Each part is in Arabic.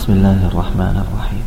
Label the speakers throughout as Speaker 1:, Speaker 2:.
Speaker 1: بسم الله الرحمن الرحيم.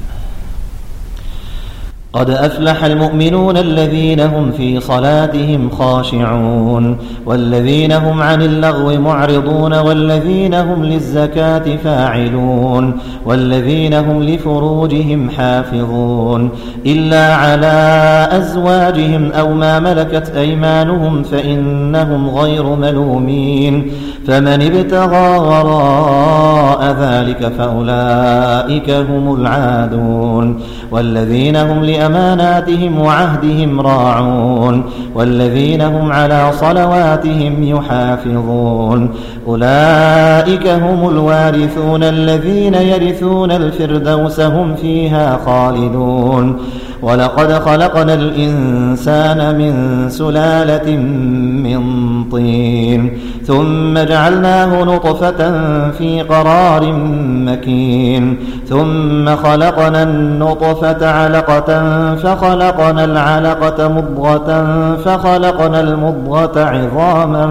Speaker 1: قد أفلح المؤمنون الذين هم في صلاتهم خاشعون والذين هم عن اللغو معرضون والذين هم للزكاة فاعلون والذين هم لفروجهم حافظون إلا على أزواجهم أو ما ملكت أيمانهم فإنهم غير ملومين، فمن ابتغى وراء ذلك فأولئك هم العادون، والذين هم لأماناتهم وعهدهم راعون والذين هم على صلواتهم يحافظون، أولئك هم الوارثون الذين يرثون الفردوس هم فيها خالدون. ولقد خلقنا الإنسان من سلالة من طين ثم جعلناه نطفة في قرار مكين، ثم خلقنا النطفة علقة فخلقنا العلقة مضغة فخلقنا المضغة عظاما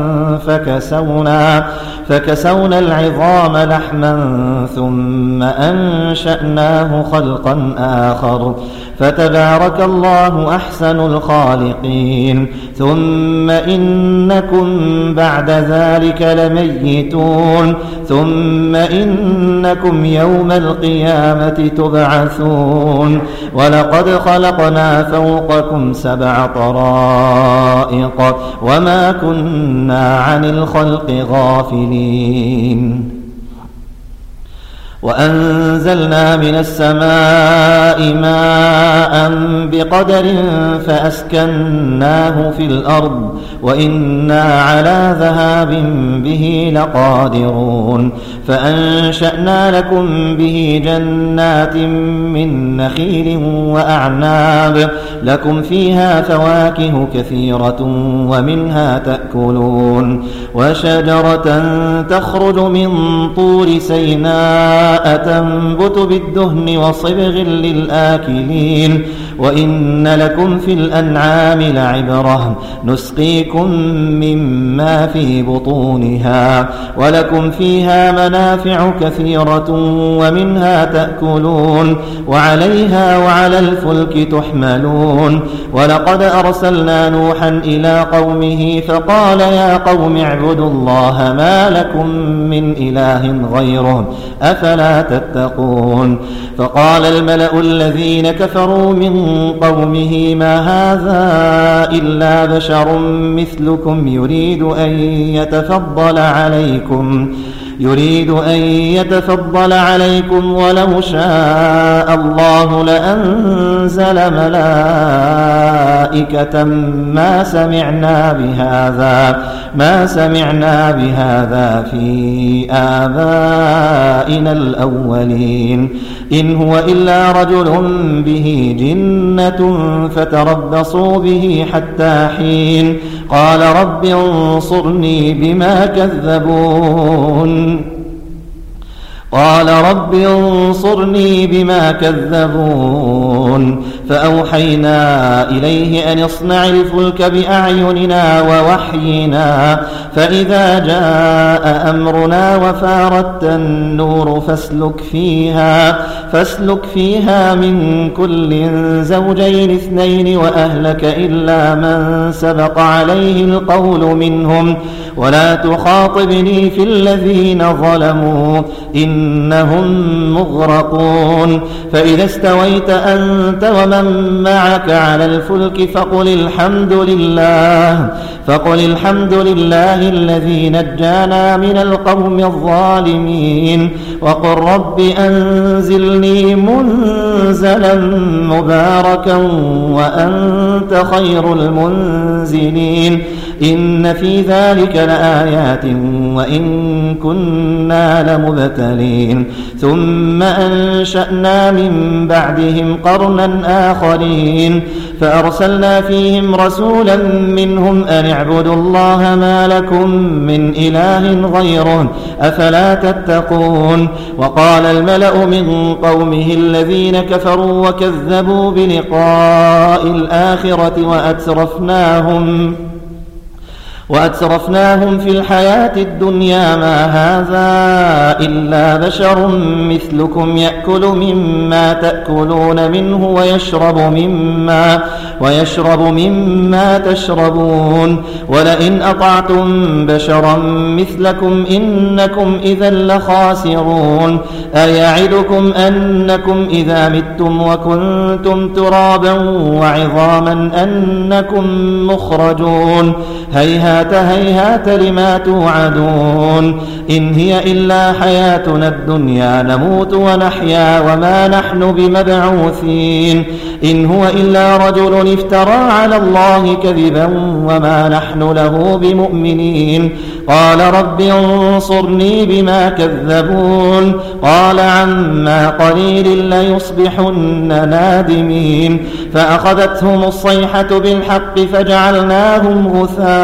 Speaker 1: فكسونا العظام لحما ثم أنشأناه خلقا آخر فتبارك الله أحسن الخالقين. ثم إنكم بعد ذلك لميتون ثم إنكم يوم القيامة تبعثون. ولقد خلقنا فوقكم 7 طرائق وما كنا عن الخلق غافلين. وأنزلنا من السماء ماء بقدر فأسكناه في الأرض وإنا على ذهاب به لقادرون. فأنشأنا لكم به جنات من نخيل وأعناب لكم فيها فواكه كثيرة ومنها تأكلون، وشجرة تخرج من طور سيناء تنبت بالدهن وصبغ للآكلين. وإن لكم في الأنعام لعبرة نسقيكم مما في بطونها ولكم فيها منافع كثيرة ومنها تأكلون وعليها وعلى الفلك تحملون. ولقد أرسلنا نوحا إلى قومه فقال يا قوم اعبدوا الله ما لكم من إله غيره أفلا تتقون. فقال الملأ الذين كفروا من قومه ما هذا إلا بشر مثلكم يريد أن يتفضل عليكم ولو شاء الله لأنزل ملائكة ما سمعنا بهذا في آبائنا الأولين إن هو إلا رجل به جنة فتربصوا به حتى حين. قال رب انصرني بما كذبون. فأوحينا إليه أن اصنع الفلك بأعيننا ووحينا فإذا جاء أمرنا وفارت النور فاسلك فيها من كل زوجين 2 وأهلك إلا من سبق عليه القول منهم ولا تخاطبني في الذين ظلموا إنهم مغرقون. فإذا استويت أنت ومن معك على الفلك فقل الحمد لله الذي نجانا من القوم الظالمين وقل رب أنزلني منزلا مباركا وأنت خير المنزلين. إن في ذلك لآيات وإن كنا لمبتلين. ثم أنشأنا من بعدهم قرنا آخرين فأرسلنا فيهم رسولا منهم أن اعبدوا الله ما لكم من إله غيره أفلا تتقون. وقال الملأ من قومه الذين كفروا وكذبوا بلقاء الآخرة وأترفناهم في الحياة الدنيا ما هذا إلا بشر مثلكم يأكل مما تأكلون منه ويشرب مما تشربون ولئن أطعتم بشرا مثلكم إنكم إذا لخاسرون أيعدكم أنكم إذا متم وكنتم ترابا وعظاما أنكم مخرجون هيهات لما توعدون إن هي إلا حياتنا الدنيا نموت ونحيا وما نحن بمبعوثين إن هو إلا رجل افترى على الله كذبا وما نحن له بمؤمنين قال رب انصرني بما كذبون قال عما قليل ليصبحن نادمين فأخذتهم الصيحة بالحق فجعلناهم غثاء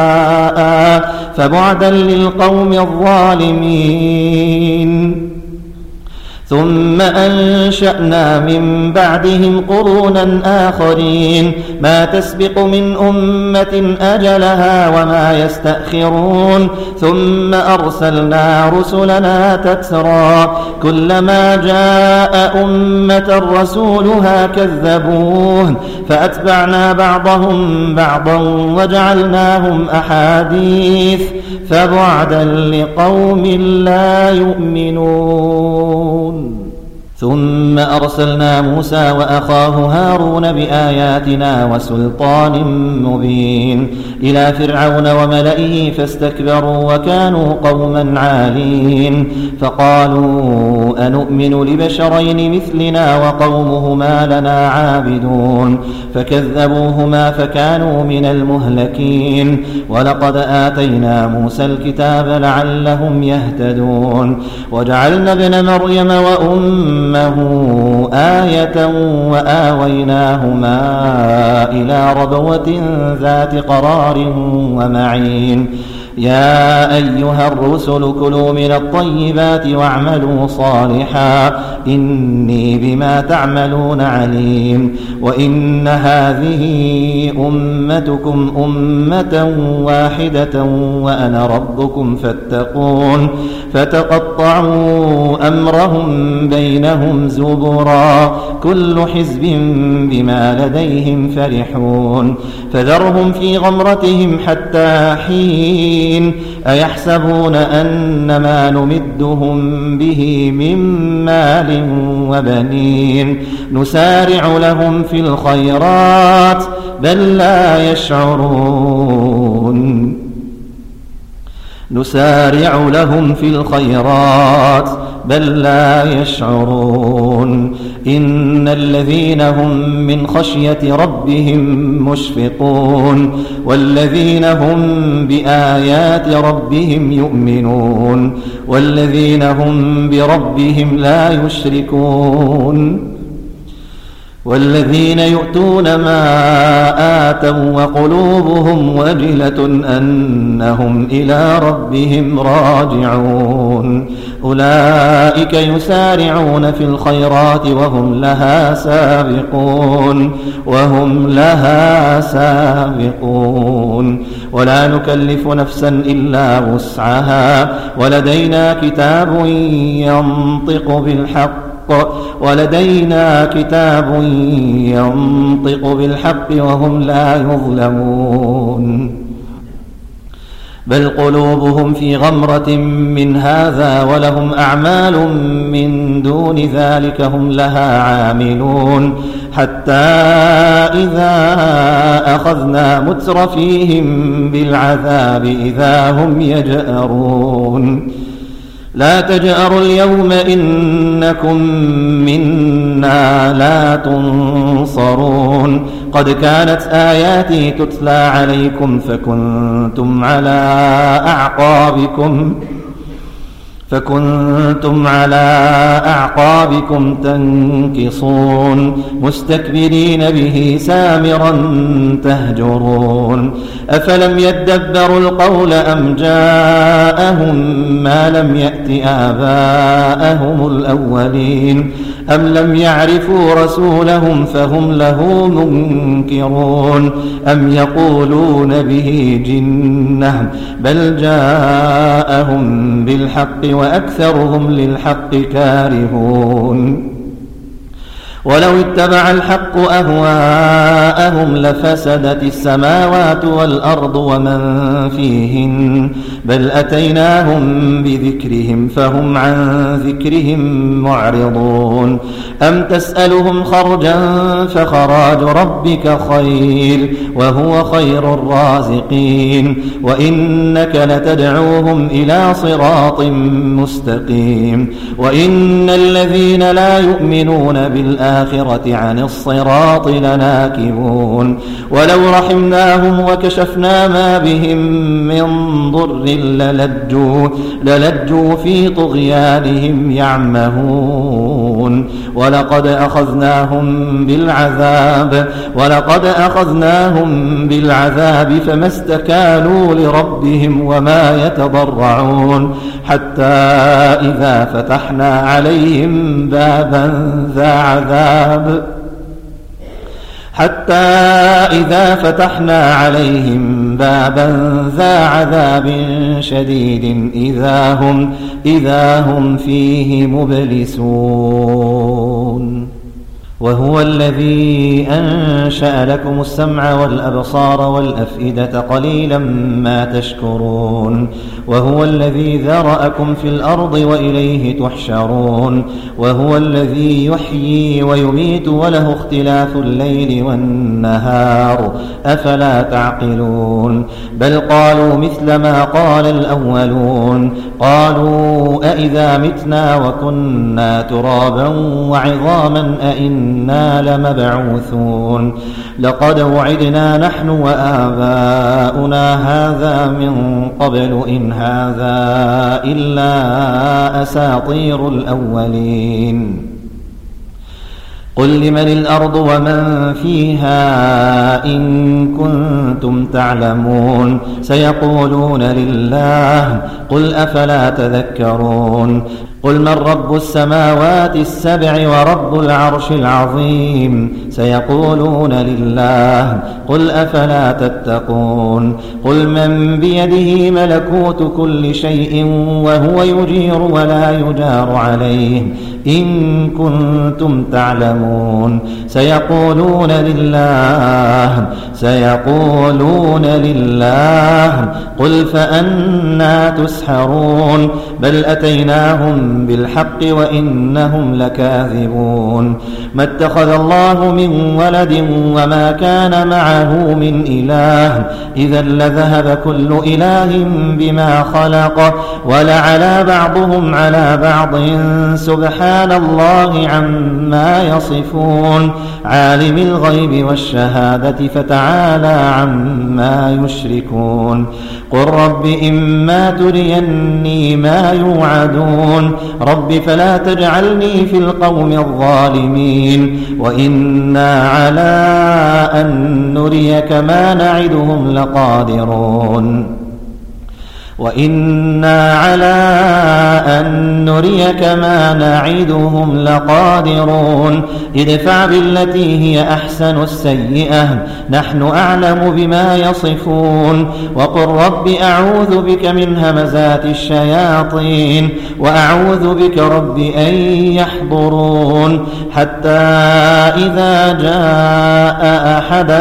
Speaker 1: فبعدا للقوم الظالمين ثم أنشأنا من بعدهم قرونا آخرين ما تسبق من أمة أجلها وما يستأخرون ثم أرسلنا رسلنا تترى كلما جاء أمة رسولها كذبوه فأتبعنا بعضهم بعضا وجعلناهم أحاديث فبعدا لقوم لا يؤمنون ثم أرسلنا موسى وأخاه هارون بآياتنا وسلطان مبين إلى فرعون وملئه فاستكبروا وكانوا قوما عالين فقالوا أنؤمن لبشرين مثلنا وقومهما لنا عابدون فكذبوهما فكانوا من المهلكين ولقد آتينا موسى الكتاب لعلهم يهتدون وجعلنا ابن مريم وأمه آية وآويناهما إلى ربوة ذات قرار ومعين يا أيها الرسل كلوا من الطيبات واعملوا صالحا إني بما تعملون عليم وإن هذه أمتكم أمة واحدة وأنا ربكم فاتقون فتقطعوا أمرهم بينهم زبرا كل حزب بما لديهم فرحون فذرهم في غمرتهم حتى حين أيحسبون أن ما نمدهم به من مال وبنين نسارع لهم في الخيرات بل لا يشعرون نسارع لهم في الخيرات بل لا يشعرون إن الذين هم من خشية ربهم مشفقون والذين هم بآيات ربهم يؤمنون والذين هم بربهم لا يشركون والذين يؤتون ما آتوا وقلوبهم وجلة أنهم إلى ربهم راجعون أولئك يسارعون في الخيرات وهم لها سابقون ولا نكلف نفسا إلا وسعها ولدينا كتاب ينطق بالحق وهم لا يظلمون بل قلوبهم في غمرة من هذا ولهم أعمال من دون ذلك هم لها عاملون حتى إذا أخذنا مترفيهم بالعذاب إذا هم يجأرون لا تجأروا اليوم إنكم منا لا تنصرون قد كانت آياتي تتلى عليكم فكنتم على أعقابكم تنكصون مستكبرين به سامرا تهجرون أفلم يدبروا القول أم جاءهم ما لم يأت آباءهم الأولين أم لم يعرفوا رسولهم فهم له منكرون أم يقولون به جنة بل جاءهم بالحق وأكثرهم للحق كارهون ولو اتبع الحق أهواءهم لفسدت السماوات والأرض ومن فيهن بل أتيناهم بذكرهم فهم عن ذكرهم معرضون أم تسألهم خرجا فخراج ربك خير وهو خير الرازقين وإنك لتدعوهم إلى صراط مستقيم وإن الذين لا يؤمنون بالآخرة عن الصراط لناكبون ولو رحمناهم وكشفنا ما بهم من ضر للجوا في طغيانهم يعمهون ولقد أخذناهم بالعذاب فما استكانوا لربهم وما يتضرعون حتى إذا فتحنا عليهم بابا ذا عذاب شديد إذا هم فيه مبلسون وهو الذي أنشأ لكم السمع والأبصار والأفئدة قليلا ما تشكرون وهو الذي ذرأكم في الأرض وإليه تحشرون وهو الذي يحيي ويميت وله اختلاف الليل والنهار أفلا تعقلون بل قالوا مثل ما قال الأولون قالوا أئذا متنا وكنا ترابا وعظاما أئنا لمبعوثون لقد وعدنا نحن وآباؤنا هذا من قبل إن هذا إلا أساطير الأولين قل لمن الأرض ومن فيها إن كنتم تعلمون سيقولون لله قل أفلا تذكرون قل من رب السماوات السبع ورب العرش العظيم سيقولون لله قل أفلا تتقون قل من بيده ملكوت كل شيء وهو يجير ولا يجار عليه إن كنتم تعلمون سيقولون لله قل فأنى تسحرون بل أتيناهم بالحق وإنهم لكاذبون ما اتخذ الله من ولد وما كان معه من إله إذا لذهب كل إله بما خلق ولعلى بعضهم على بعض سبحان الله عما يصفون عالم الغيب والشهادة فتعالى عما يشركون قل رب إما تريني ما يوعدون رب فلا تجعلني في القوم الظالمين وإنا على أن نريك ما نعدهم لقادرون ادفع بالتي هي أحسن السيئة نحن أعلم بما يصفون وقل رب أعوذ بك من همزات الشياطين وأعوذ بك رب أن يحضرون حتى إذا جاء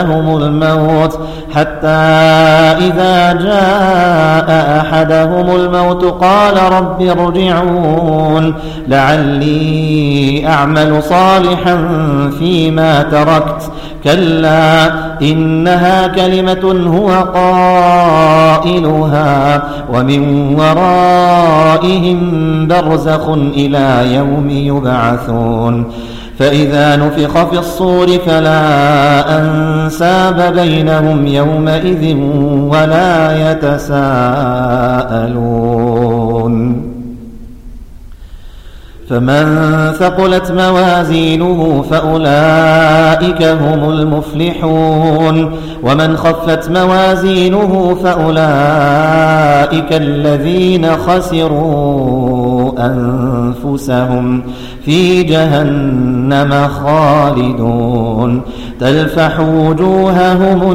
Speaker 1: أحدهم الموت قال رب ارجعون لعلي أعمل صالحا فيما تركت كلا إنها كلمة هو قائلها ومن ورائهم برزخ إلى يوم يبعثون فإذا نفخ في الصور فلا أنساب بينهم يومئذ ولا يتساءلون فمن ثقلت موازينه فأولئك هم المفلحون ومن خفت موازينه فأولئك الذين خسروا أنفسهم في جهنم خالدون تلفح وجوههم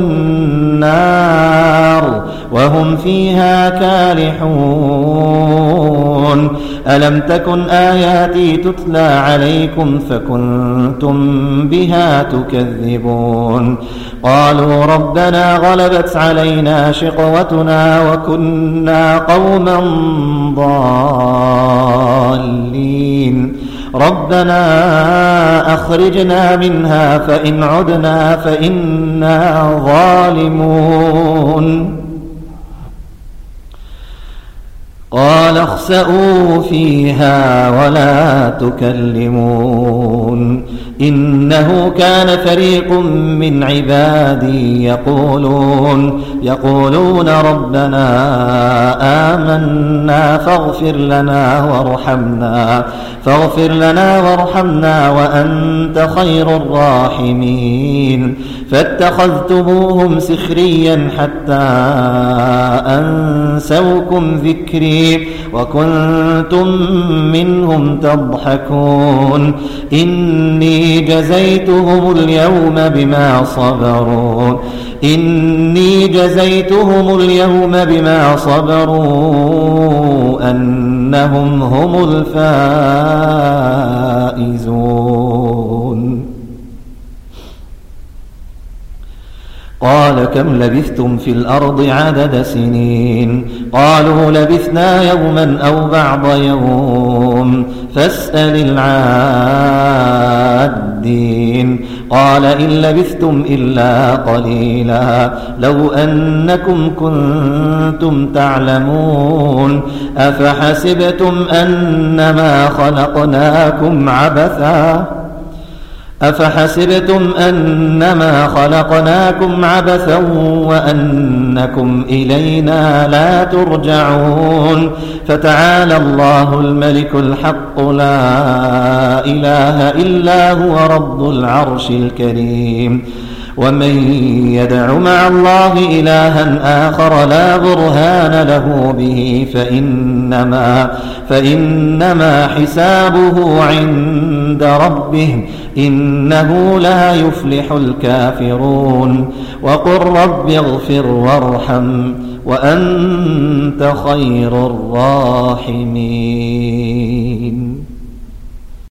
Speaker 1: النار وهم فيها كالحون ألم تكن آياتي تتلى عليكم فكنتم بها تكذبون قالوا ربنا غلبت علينا شقوتنا وكنا قوما ضالين ربنا أخرجنا منها فإن عدنا فإنا ظالمون قال اخسئوا فيها ولا تكلمون إنه كان فريق من عبادي يقولون ربنا آمنا فاغفر لنا وارحمنا وأنت خير الراحمين فاتخذتموهم سخريا حتى أنسوكم ذكري وكنتم منهم تضحكون إني جزيتهم اليوم بما صبروا أنهم هم الفائزون قال كم لبثتم في الأرض عدد سنين قالوا لبثنا يوما أو بعض يوم فاسأل العادين قال إن لبثتم إلا قليلا لو أنكم كنتم تعلمون أفحسبتم أنما خلقناكم عبثا وأنكم إلينا لا ترجعون فتعالى الله الملك الحق لا إله إلا هو رب العرش الكريم ومن يدع مع الله إلها آخر لا برهان له به فإنما حسابه عند ربه إنه لا يفلح الكافرون وقل رب اغفر وارحم وأنت خير الراحمين